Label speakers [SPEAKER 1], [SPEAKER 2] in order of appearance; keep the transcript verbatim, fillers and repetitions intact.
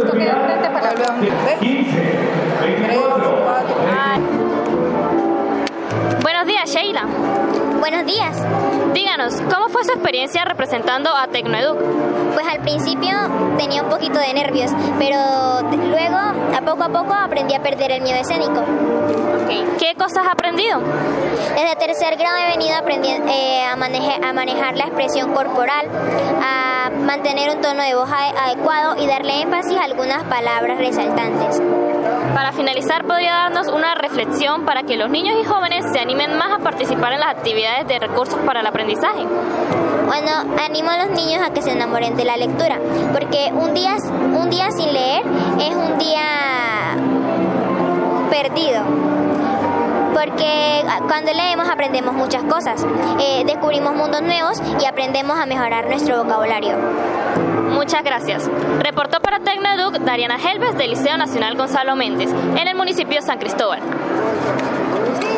[SPEAKER 1] poquito que de frente para la
[SPEAKER 2] quince, veinticuatro.
[SPEAKER 3] Buenos días, Sheila.
[SPEAKER 4] Buenos días.
[SPEAKER 3] Díganos, ¿cómo fue su experiencia representando a Tecnoeduc?
[SPEAKER 4] Pues al principio tenía un poquito de nervios, pero luego, a poco a poco, aprendí a perder el miedo escénico.
[SPEAKER 3] Okay. ¿Qué cosas has aprendido?
[SPEAKER 4] Desde tercer grado he venido aprendiendo eh, a, manejar, a manejar la expresión corporal, a mantener un tono de voz adecuado y darle énfasis a algunas palabras resaltantes.
[SPEAKER 3] Para finalizar, ¿podría darnos una reflexión para que los niños y jóvenes se animen más a participar en las actividades de recursos para el aprendizaje?
[SPEAKER 4] Bueno, animo a los niños a que se enamoren de la lectura, porque un día, un día sin leer es un día perdido. Porque cuando leemos aprendemos muchas cosas, eh, descubrimos mundos nuevos y aprendemos a mejorar nuestro vocabulario.
[SPEAKER 3] Muchas gracias. Reportó para Tecnoeduc Dariana Helves del Liceo Nacional Gonzalo Méndez, en el municipio de San Cristóbal.